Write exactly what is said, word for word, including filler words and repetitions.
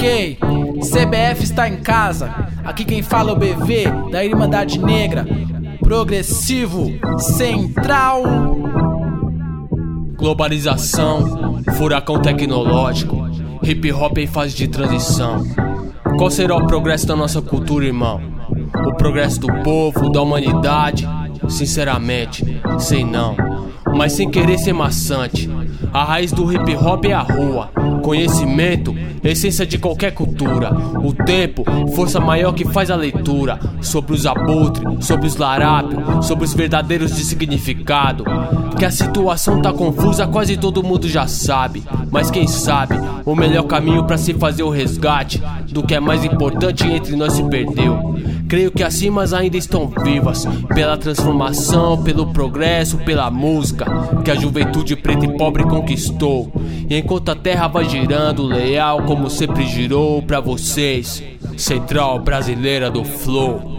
Ok, C B F está em casa. Aqui quem fala é o B V da Irmandade Negra, Progressivo Central. Globalização, furacão tecnológico, hip hop em fase de transição. Qual será o progresso da nossa cultura, irmão? O progresso do povo, da humanidade? Sinceramente, sei não, mas sem querer ser maçante. A raiz do hip hop é a rua, conhecimento, essência de qualquer cultura. O tempo, força maior que faz a leitura sobre os abutres, sobre os larápios, sobre os verdadeiros de significado. Que a situação tá confusa, quase todo mundo já sabe, mas quem sabe o melhor caminho pra se fazer o resgate do que é mais importante entre nós se perdeu. Creio que as rimas ainda estão vivas, pela transformação, pelo progresso, pela música que a juventude preta e pobre conquistou. E enquanto a terra vai girando, leal como sempre girou pra vocês, Central Brasileira do Flow.